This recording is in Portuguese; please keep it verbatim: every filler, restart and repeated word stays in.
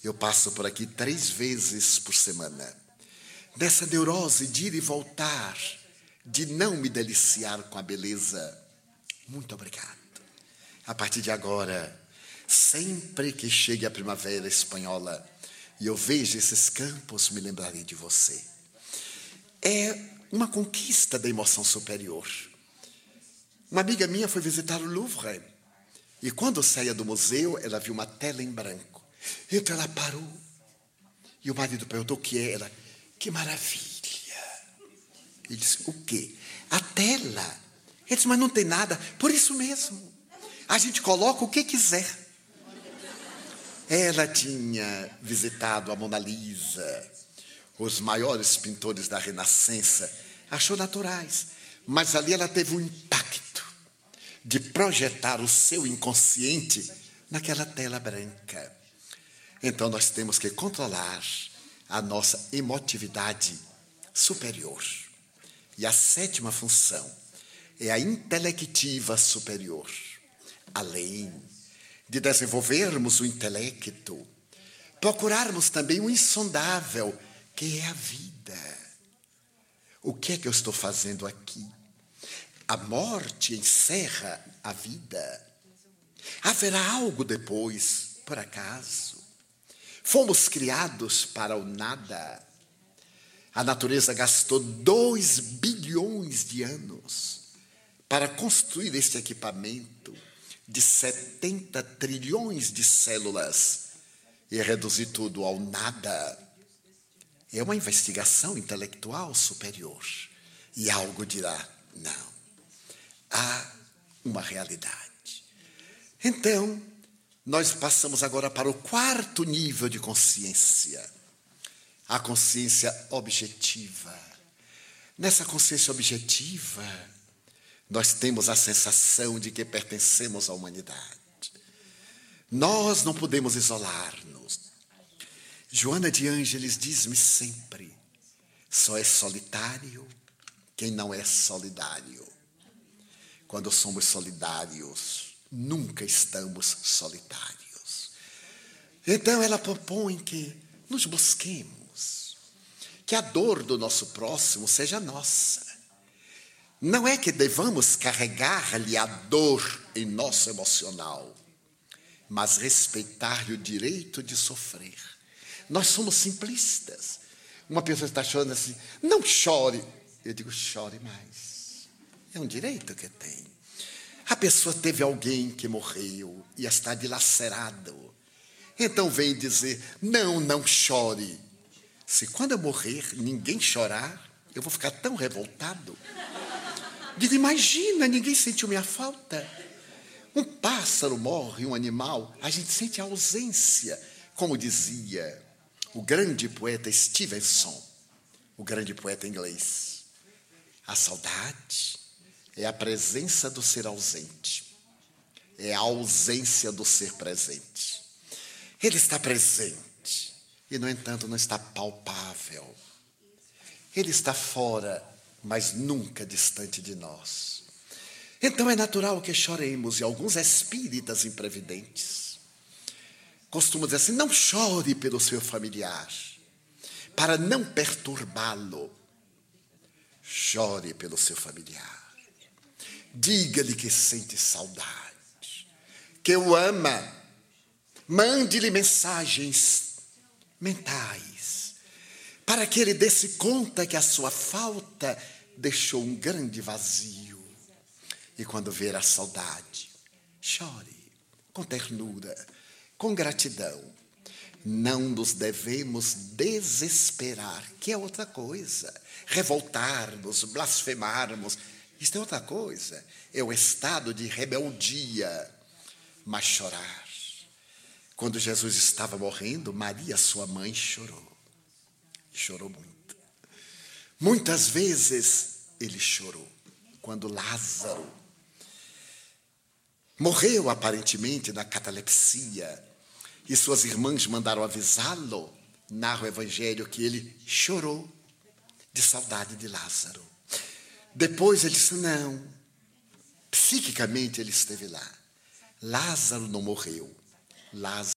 Eu passo por aqui três vezes por semana. Dessa neurose de ir e voltar, de não me deliciar com a beleza. Muito obrigado. A partir de agora, sempre que chegue a primavera espanhola e eu vejo esses campos, me lembrarei de você. É uma conquista da emoção superior. Uma amiga minha foi visitar o Louvre e quando saía do museu, ela viu uma tela em branco. Então ela parou e o marido perguntou o que é. Ela, que maravilha. Ele disse, o quê? A tela. Ele disse, mas não tem nada. Por isso mesmo. A gente coloca o que quiser. Ela tinha visitado a Mona Lisa, os maiores pintores da Renascença, achou naturais. Mas ali ela teve um impacto de projetar o seu inconsciente naquela tela branca. Então nós temos que controlar a nossa emotividade superior. E a sétima função é a intelectiva superior. Além de desenvolvermos o intelecto, procurarmos também o insondável, que é a vida. O que é que eu estou fazendo aqui? A morte encerra a vida. Haverá algo depois, por acaso? Fomos criados para o nada. A natureza gastou dois bilhões de anos para construir este equipamento de setenta trilhões de células e reduzir tudo ao nada. É uma investigação intelectual superior. E algo dirá, não, há uma realidade. Então, nós passamos agora para o quarto nível de consciência, a consciência objetiva. Nessa consciência objetiva, nós temos a sensação de que pertencemos à humanidade. Nós não podemos isolar-nos. Joana de Ângeles diz-me sempre, só é solitário quem não é solidário. Quando somos solidários, nunca estamos solitários. Então ela propõe que nos busquemos, que a dor do nosso próximo seja nossa. Não é que devamos carregar-lhe a dor em nosso emocional, mas respeitar-lhe o direito de sofrer. Nós somos simplistas. Uma pessoa está chorando assim, não chore. Eu digo, chore mais. É um direito que tem. A pessoa teve alguém que morreu e está dilacerado. Então vem dizer, não, não chore. Se quando eu morrer ninguém chorar, eu vou ficar tão revoltado. Digo, imagina, ninguém sentiu minha falta. Um pássaro morre, um animal, a gente sente a ausência. Como dizia o grande poeta Stevenson, o grande poeta inglês, a saudade é a presença do ser ausente, é a ausência do ser presente. Ele está presente e, no entanto, não está palpável. Ele está fora, mas nunca distante de nós. Então é natural que choremos, e alguns espíritas imprevidentes costumam dizer assim, não chore pelo seu familiar, para não perturbá-lo. Chore pelo seu familiar. Diga-lhe que sente saudade, que o ama. Mande-lhe mensagens mentais, para que ele dê-se conta que a sua falta deixou um grande vazio. E quando ver a saudade, chore com ternura, com gratidão. Não nos devemos desesperar, que é outra coisa. Revoltar-nos, blasfemarmos, isto é outra coisa. É o estado de rebeldia. Mas chorar. Quando Jesus estava morrendo, Maria, sua mãe, chorou. Chorou muito. Muitas vezes ele chorou. Quando Lázaro morreu aparentemente na catalepsia, e suas irmãs mandaram avisá-lo, narra o Evangelho que ele chorou de saudade de Lázaro. Depois ele disse, não, psiquicamente ele esteve lá. Lázaro não morreu, Lázaro